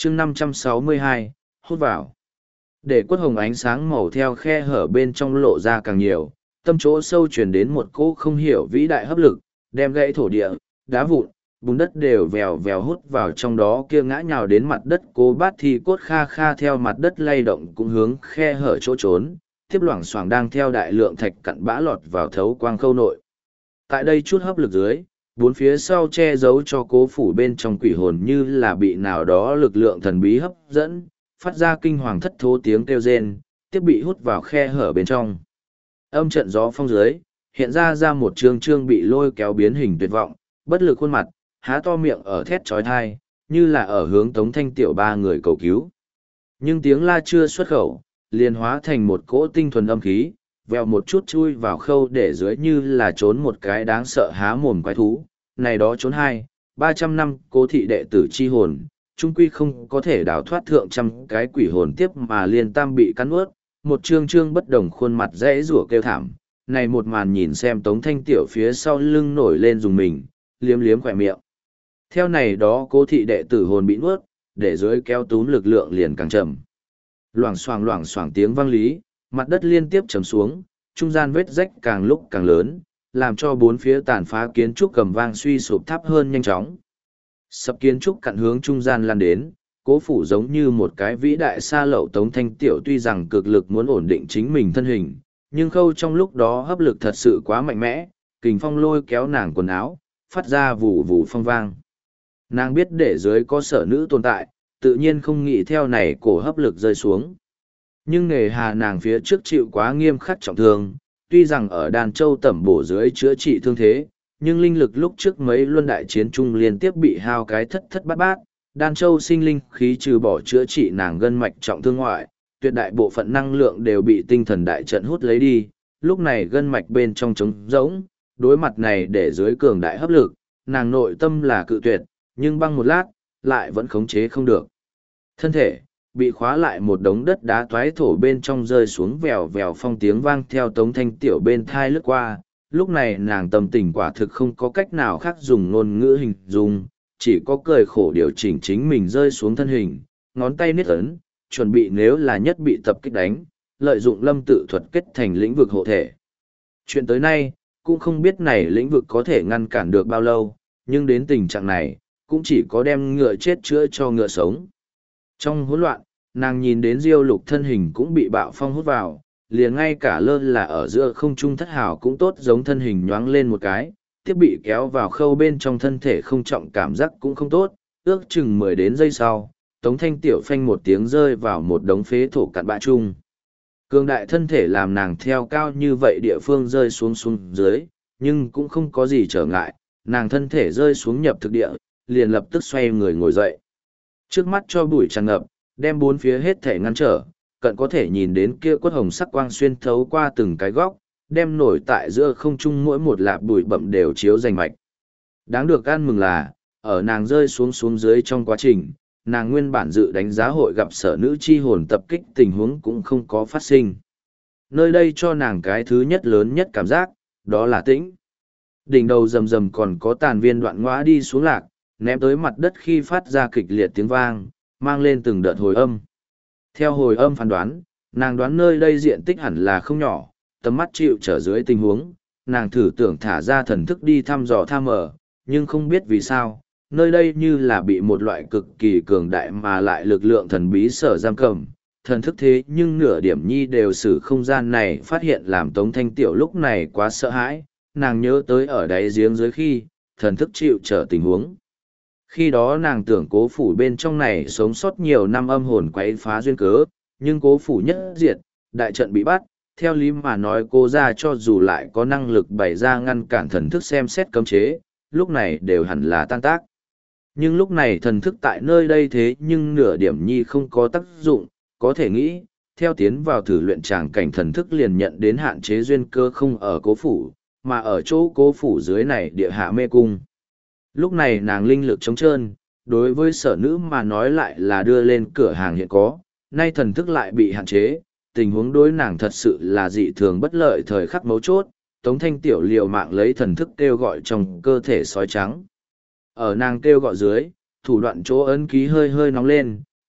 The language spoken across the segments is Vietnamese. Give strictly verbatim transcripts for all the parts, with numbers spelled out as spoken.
chương năm trăm sáu mươi hai, hút vào. Để quất hồng ánh sáng màu theo khe hở bên trong lộ ra càng nhiều, tâm chỗ sâu truyền đến một cỗ không hiểu vĩ đại hấp lực, đem gãy thổ địa, đá vụn, bùn đất đều vèo vèo hút vào trong đó kia ngã nhào đến mặt đất. Cố Bát thì cốt kha kha theo mặt đất lay động cũng hướng khe hở chỗ trốn, tiếp loảng xoảng đang theo đại lượng thạch cặn bã lọt vào thấu quang khâu nội. Tại đây chút hấp lực dưới, bốn phía sau che giấu cho Cố phủ bên trong quỷ hồn như là bị nào đó lực lượng thần bí hấp dẫn, phát ra kinh hoàng thất thố tiếng kêu rên, tiếp bị hút vào khe hở bên trong. Âm trận gió phong dưới, hiện ra ra một trương trương bị lôi kéo biến hình tuyệt vọng, bất lực khuôn mặt, há to miệng ở thét trói thai, như là ở hướng Tống Thanh Tiểu ba người cầu cứu. Nhưng tiếng la chưa xuất khẩu, liền hóa thành một cỗ tinh thuần âm khí, vèo một chút chui vào khâu để dưới như là trốn một cái đáng sợ há mồm quái thú. Này đó trốn hai, ba trăm năm Cố thị đệ tử chi hồn, trung quy không có thể đào thoát thượng trăm cái quỷ hồn tiếp mà liên tam bị cắn ướt, một trương trương bất đồng khuôn mặt rẽ rủa kêu thảm. Này một màn nhìn xem Tống Thanh Tiểu phía sau lưng nổi lên dùng mình, liếm liếm khỏe miệng. Theo này đó Cố thị đệ tử hồn bị nuốt, để dưới kéo túm lực lượng liền càng chậm. Loảng xoảng loảng xoảng tiếng vang lý, mặt đất liên tiếp chầm xuống, trung gian vết rách càng lúc càng lớn, làm cho bốn phía tàn phá kiến trúc cầm vang suy sụp thấp hơn nhanh chóng. Sập kiến trúc cặn hướng trung gian lan đến, Cố phủ giống như một cái vĩ đại sa lậu. Tống Thanh Tiểu tuy rằng cực lực muốn ổn định chính mình thân hình, nhưng khâu trong lúc đó hấp lực thật sự quá mạnh mẽ, kình phong lôi kéo nàng quần áo, phát ra vù vù phong vang. Nàng biết để dưới có sở nữ tồn tại, tự nhiên không nghĩ theo này cổ hấp lực rơi xuống. Nhưng nghề hà nàng phía trước chịu quá nghiêm khắc trọng thương, tuy rằng ở Đan Châu tẩm bổ dưới chữa trị thương thế, nhưng linh lực lúc trước mấy luân đại chiến trung liên tiếp bị hao cái thất thất bát bát. Đan Châu sinh linh khí trừ bỏ chữa trị nàng gân mạch trọng thương ngoại, tuyệt đại bộ phận năng lượng đều bị tinh thần đại trận hút lấy đi, lúc này gân mạch bên trong trống rỗng, đối mặt này để dưới cường đại hấp lực, nàng nội tâm là cự tuyệt, nhưng băng một lát, lại vẫn khống chế không được. Thân thể, bị khóa lại một đống đất đá toái thổ bên trong rơi xuống, vèo vèo phong tiếng vang theo Tống Thanh Tiểu bên thai lướt qua. Lúc này nàng tâm tình quả thực không có cách nào khác dùng ngôn ngữ hình dung, chỉ có cười khổ điều chỉnh chính mình rơi xuống thân hình, ngón tay niết ấn, chuẩn bị nếu là nhất bị tập kích đánh, lợi dụng lâm tự thuật kết thành lĩnh vực hộ thể. Chuyện tới nay, cũng không biết này lĩnh vực có thể ngăn cản được bao lâu, nhưng đến tình trạng này, cũng chỉ có đem ngựa chết chữa cho ngựa sống. Trong hỗn loạn, nàng nhìn đến Diêu Lục thân hình cũng bị bạo phong hút vào, liền ngay cả lơ là ở giữa không trung Thất Hào cũng tốt giống thân hình nhoáng lên một cái, tiếp bị kéo vào khâu bên trong thân thể không trọng, cảm giác cũng không tốt, ước chừng mười đến giây sau, Tống Thanh Tiểu phanh một tiếng rơi vào một đống phế thổ cặn bã chung. Cường đại thân thể làm nàng theo cao như vậy địa phương rơi xuống xuống dưới, nhưng cũng không có gì trở ngại, nàng thân thể rơi xuống nhập thực địa, liền lập tức xoay người ngồi dậy. Trước mắt cho bụi tràn ngập, đem bốn phía hết thể ngăn trở, cận có thể nhìn đến kia quất hồng sắc quang xuyên thấu qua từng cái góc, đem nổi tại giữa không trung mỗi một lạp bụi bậm đều chiếu rành mạch. Đáng được ăn mừng là, ở nàng rơi xuống xuống dưới trong quá trình, nàng nguyên bản dự đánh giá hội gặp sở nữ chi hồn tập kích tình huống cũng không có phát sinh. Nơi đây cho nàng cái thứ nhất lớn nhất cảm giác, đó là tĩnh. Đỉnh đầu rầm rầm còn có tàn viên đoạn ngõa đi xuống lạc, ném tới mặt đất khi phát ra kịch liệt tiếng vang, mang lên từng đợt hồi âm. Theo hồi âm phán đoán, nàng đoán nơi đây diện tích hẳn là không nhỏ, tầm mắt chịu trở dưới tình huống, nàng thử tưởng thả ra thần thức đi thăm dò tham mở, nhưng không biết vì sao, nơi đây như là bị một loại cực kỳ cường đại mà lại lực lượng thần bí sở giam cầm. Thần thức thế nhưng nửa điểm nhi đều xử không gian này phát hiện, làm Tống Thanh Tiểu lúc này quá sợ hãi, nàng nhớ tới ở đáy giếng dưới khi, thần thức chịu trở tình huống. Khi đó nàng tưởng Cố phủ bên trong này sống sót nhiều năm âm hồn quấy phá duyên cớ, nhưng Cố phủ nhất diệt, đại trận bị bắt, theo lý mà nói cô ra cho dù lại có năng lực bày ra ngăn cản thần thức xem xét cấm chế, lúc này đều hẳn là tan tác. Nhưng lúc này thần thức tại nơi đây thế nhưng nửa điểm nhi không có tác dụng, có thể nghĩ, theo tiến vào thử luyện tràng cảnh thần thức liền nhận đến hạn chế duyên cơ không ở Cố phủ, mà ở chỗ Cố phủ dưới này địa hạ mê cung. Lúc này nàng linh lực trống trơn, đối với sở nữ mà nói lại là đưa lên cửa hàng hiện có, nay thần thức lại bị hạn chế, tình huống đối nàng thật sự là dị thường bất lợi. Thời khắc mấu chốt, Tống Thanh Tiểu liều mạng lấy thần thức kêu gọi trong cơ thể sói trắng. Ở nàng kêu gọi dưới, thủ đoạn chỗ ấn ký hơi hơi nóng lên,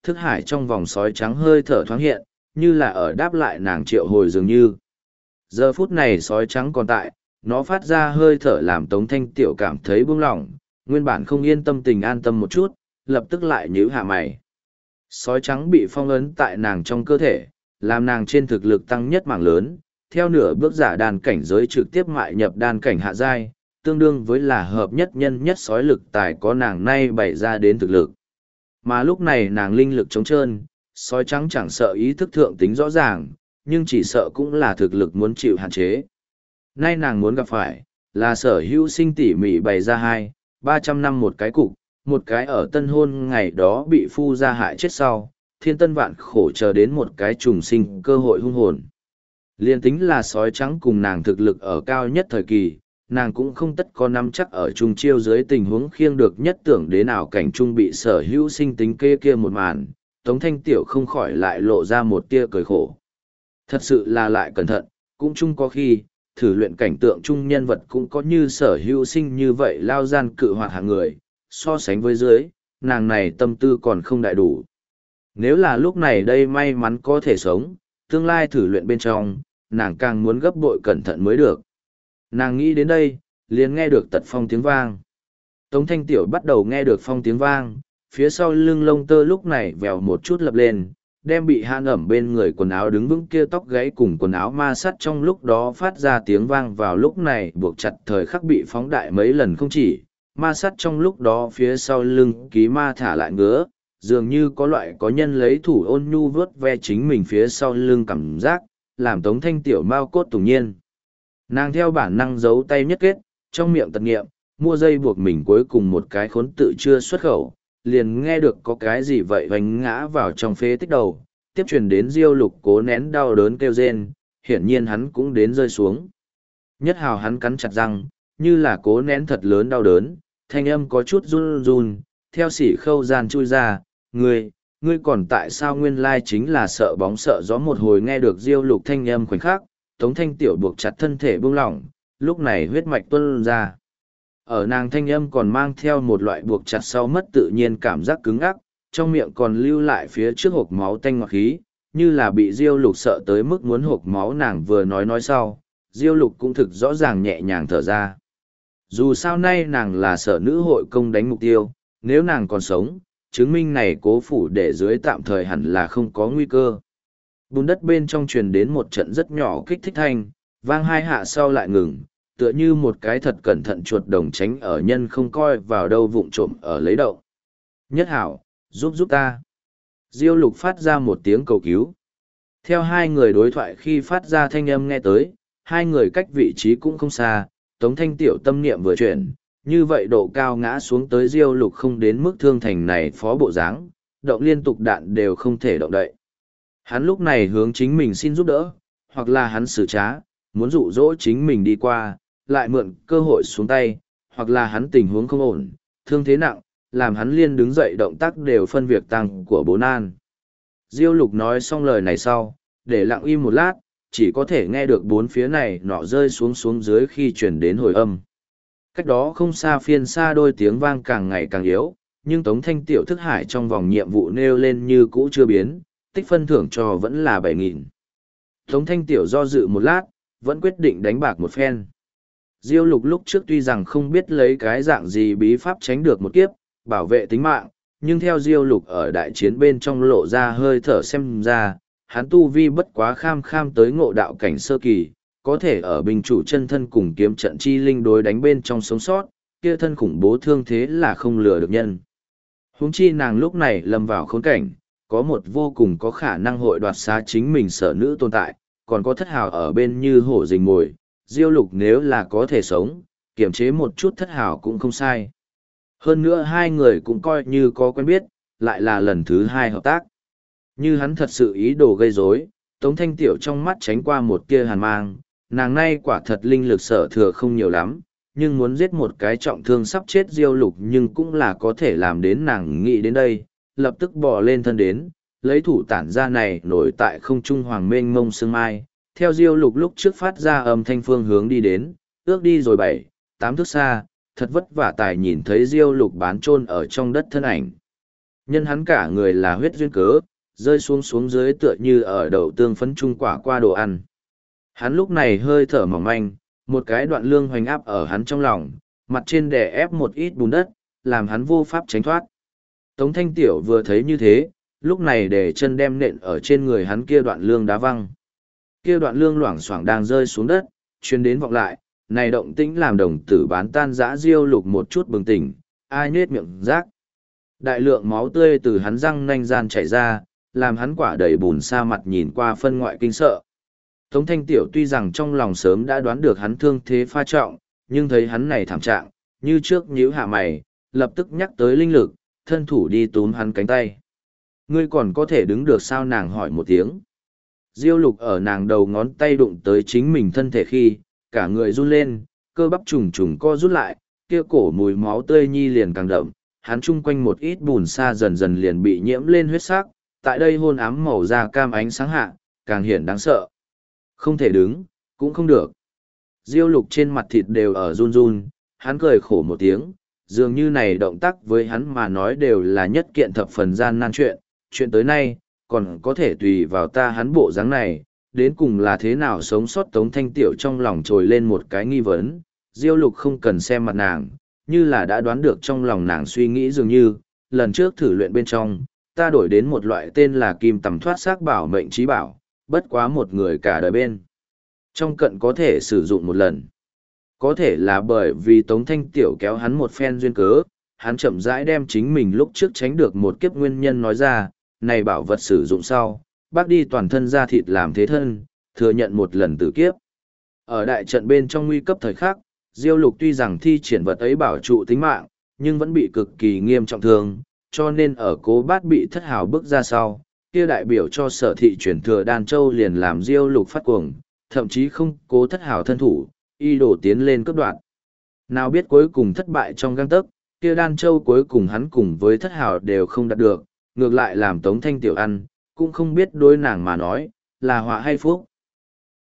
thức hải trong vòng sói trắng hơi thở thoáng hiện, như là ở đáp lại nàng triệu hồi dường như. Giờ phút này sói trắng còn tại, nó phát ra hơi thở làm Tống Thanh Tiểu cảm thấy buông lỏng, nguyên bản không yên tâm tình an tâm một chút, lập tức lại nhíu hạ mày. Sói trắng bị phong ấn tại nàng trong cơ thể, làm nàng trên thực lực tăng nhất mảng lớn, theo nửa bước giả đàn cảnh giới trực tiếp mại nhập đan cảnh hạ giai, tương đương với là hợp nhất nhân nhất sói lực tài có nàng nay bày ra đến thực lực. Mà lúc này nàng linh lực trống trơn, sói trắng chẳng sợ ý thức thượng tính rõ ràng, nhưng chỉ sợ cũng là thực lực muốn chịu hạn chế. Nay nàng muốn gặp phải, là sở hữu sinh tỉ mỉ bày ra hai, ba trăm năm một cái cục, một cái ở tân hôn ngày đó bị phu ra hại chết sau, thiên tân vạn khổ chờ đến một cái trùng sinh cơ hội hung hồn. Liên tính là sói trắng cùng nàng thực lực ở cao nhất thời kỳ, nàng cũng không tất có nắm chắc ở trung chiêu dưới tình huống khiêng được nhất tưởng đến nào cảnh trung bị sở hữu sinh tính kê kia một màn, Tống Thanh Tiểu không khỏi lại lộ ra một tia cười khổ. Thật sự là lại cẩn thận, cũng chung có khi, thử luyện cảnh tượng chung nhân vật cũng có như sở hữu sinh như vậy lao gian cự hoạt hạng người, so sánh với dưới, nàng này tâm tư còn không đại đủ. Nếu là lúc này đây may mắn có thể sống, tương lai thử luyện bên trong, nàng càng muốn gấp bội cẩn thận mới được. Nàng nghĩ đến đây, liền nghe được tật phong tiếng vang. Tống Thanh Tiểu bắt đầu nghe được phong tiếng vang, phía sau lưng lông tơ lúc này vèo một chút lập lên, đem bị han ẩm bên người quần áo đứng vững kia tóc gáy cùng quần áo ma sắt trong lúc đó phát ra tiếng vang vào lúc này buộc chặt thời khắc bị phóng đại mấy lần không chỉ, ma sắt trong lúc đó phía sau lưng ký ma thả lại ngứa, dường như có loại có nhân lấy thủ ôn nhu vớt ve chính mình phía sau lưng cảm giác, làm Tống Thanh Tiểu mau cốt tủng nhiên. Nàng theo bản năng giấu tay nhất kết, trong miệng tật nghiệm, mua dây buộc mình cuối cùng một cái khốn tự chưa xuất khẩu, liền nghe được có cái gì vậy vánh ngã vào trong phế tích đầu, tiếp truyền đến Diêu Lục cố nén đau đớn kêu rên, hiển nhiên hắn cũng đến rơi xuống. Nhất hào hắn cắn chặt răng, như là cố nén thật lớn đau đớn, thanh âm có chút run run, theo sỉ khâu gian chui ra, ngươi, ngươi còn tại sao nguyên lai chính là sợ bóng sợ gió một hồi nghe được Diêu Lục thanh âm khoảnh khắc, Tống Thanh Tiểu buộc chặt thân thể buông lỏng, lúc này huyết mạch tuôn ra. Ở nàng thanh âm còn mang theo một loại buộc chặt sau mất tự nhiên cảm giác cứng ắc, trong miệng còn lưu lại phía trước hộp máu tanh ngọt khí, như là bị Diêu Lục sợ tới mức muốn hộp máu nàng vừa nói nói sau, Diêu Lục cũng thực rõ ràng nhẹ nhàng thở ra. Dù sao nay nàng là sở nữ hội công đánh mục tiêu, nếu nàng còn sống, chứng minh này cố phủ để dưới tạm thời hẳn là không có nguy cơ. Bùn đất bên trong truyền đến một trận rất nhỏ kích thích thanh, vang hai hạ sau lại ngừng, tựa như một cái thật cẩn thận chuột đồng tránh ở nhân không coi vào đâu vụng trộm ở lấy đậu. Nhất hảo, giúp giúp ta. Diêu Lục phát ra một tiếng cầu cứu. Theo hai người đối thoại khi phát ra thanh âm nghe tới, hai người cách vị trí cũng không xa, Tống Thanh Tiểu tâm niệm vừa chuyển, như vậy độ cao ngã xuống tới Diêu Lục không đến mức thương thành này phó bộ dáng, động liên tục đạn đều không thể động đậy. Hắn lúc này hướng chính mình xin giúp đỡ, hoặc là hắn xử trá, muốn dụ dỗ chính mình đi qua, lại mượn cơ hội xuống tay, hoặc là hắn tình huống không ổn, thương thế nặng, làm hắn liên đứng dậy động tác đều phân việc tăng của bố nan. Diêu Lục nói xong lời này sau, để lặng im một lát, chỉ có thể nghe được bốn phía này nọ rơi xuống xuống dưới khi chuyển đến hồi âm. Cách đó không xa phiên xa đôi tiếng vang càng ngày càng yếu, nhưng Tống Thanh Tiểu thức hải trong vòng nhiệm vụ nêu lên như cũ chưa biến, tích phân thưởng cho vẫn là bảy nghìn. Tống Thanh Tiểu do dự một lát, vẫn quyết định đánh bạc một phen. Diêu Lục lúc trước tuy rằng không biết lấy cái dạng gì bí pháp tránh được một kiếp, bảo vệ tính mạng, nhưng theo Diêu Lục ở đại chiến bên trong lộ ra hơi thở xem ra, hắn tu vi bất quá kham kham tới ngộ đạo cảnh sơ kỳ, có thể ở binh chủ chân thân cùng kiếm trận chi linh đối đánh bên trong sống sót, kia thân khủng bố thương thế là không lừa được nhân. Huống chi nàng lúc này lâm vào khốn cảnh, có một vô cùng có khả năng hội đoạt xá chính mình sở nữ tồn tại, còn có thất hào ở bên như hổ rình mồi, Diêu Lục nếu là có thể sống, kiểm chế một chút thất hào cũng không sai. Hơn nữa hai người cũng coi như có quen biết, lại là lần thứ hai hợp tác. Như hắn thật sự ý đồ gây rối, Tống Thanh Tiểu trong mắt tránh qua một tia hàn mang, nàng nay quả thật linh lực sở thừa không nhiều lắm, nhưng muốn giết một cái trọng thương sắp chết Diêu Lục nhưng cũng là có thể làm đến. Nàng nghĩ đến đây, lập tức bò lên thân đến, lấy thủ tản ra này nổi tại không trung hoàng mênh mông sương mai, theo Diêu Lục lúc trước phát ra âm thanh phương hướng đi đến, ước đi rồi bảy, tám thước xa, thật vất vả tài nhìn thấy Diêu Lục bán chôn ở trong đất thân ảnh. Nhân hắn cả người là huyết duyên cớ, rơi xuống xuống dưới tựa như ở đậu tương phấn trung quả qua đồ ăn. Hắn lúc này hơi thở mỏng manh, một cái đoạn lương hoành áp ở hắn trong lòng, mặt trên đè ép một ít bùn đất, làm hắn vô pháp tránh thoát. Tống Thanh Tiểu vừa thấy như thế, lúc này để chân đem nện ở trên người hắn kia đoạn lương đá văng. Kia đoạn lương loảng xoảng đang rơi xuống đất, chuyên đến vọng lại, này động tĩnh làm đồng tử bán tan dã Diêu Lục một chút bừng tỉnh, ai nết miệng rác. Đại lượng máu tươi từ hắn răng nanh gian chảy ra, làm hắn quả đầy bùn sa mặt nhìn qua phân ngoại kinh sợ. Tống Thanh Tiểu tuy rằng trong lòng sớm đã đoán được hắn thương thế pha trọng, nhưng thấy hắn này thảm trạng, như trước nhíu hạ mày, lập tức nhắc tới linh lực, thân thủ đi túm hắn cánh tay. Ngươi còn có thể đứng được sao, nàng hỏi một tiếng. Diêu Lục ở nàng đầu ngón tay đụng tới chính mình thân thể khi, cả người run lên, cơ bắp trùng trùng co rút lại, kia cổ mùi máu tươi nhi liền càng đậm, hắn chung quanh một ít bùn sa dần dần liền bị nhiễm lên huyết sắc, tại đây hôn ám màu da cam ánh sáng hạ, càng hiển đáng sợ. Không thể đứng, cũng không được. Diêu Lục trên mặt thịt đều ở run run, hắn cười khổ một tiếng, dường như này động tác với hắn mà nói đều là nhất kiện thập phần gian nan chuyện, chuyện tới nay, còn có thể tùy vào ta hắn bộ dáng này, đến cùng là thế nào sống sót. Tống Thanh Tiểu trong lòng trồi lên một cái nghi vấn, Diêu Lục không cần xem mặt nàng, như là đã đoán được trong lòng nàng suy nghĩ dường như, lần trước thử luyện bên trong, ta đổi đến một loại tên là kim tầm thoát xác bảo mệnh trí bảo, bất quá một người cả đời bên. Trong cận có thể sử dụng một lần. Có thể là bởi vì Tống Thanh Tiểu kéo hắn một phen duyên cớ, hắn chậm rãi đem chính mình lúc trước tránh được một kiếp nguyên nhân nói ra, này bảo vật sử dụng sau, bác đi toàn thân da thịt làm thế thân, thừa nhận một lần tử kiếp. Ở đại trận bên trong nguy cấp thời khắc, Diêu Lục tuy rằng thi triển vật ấy bảo trụ tính mạng, nhưng vẫn bị cực kỳ nghiêm trọng thương, cho nên ở Cố Bát bị thất hào bước ra sau, kia đại biểu cho sở thị chuyển thừa Đan Châu liền làm Diêu Lục phát cuồng, thậm chí không cố thất hào thân thủ, y đổ tiến lên cấp đoạn. Nào biết cuối cùng thất bại trong gang tấc, kia Đan Châu cuối cùng hắn cùng với thất hào đều không đạt được, ngược lại làm Tống Thanh Tiểu ăn, cũng không biết đối nàng mà nói, là họa hay phúc.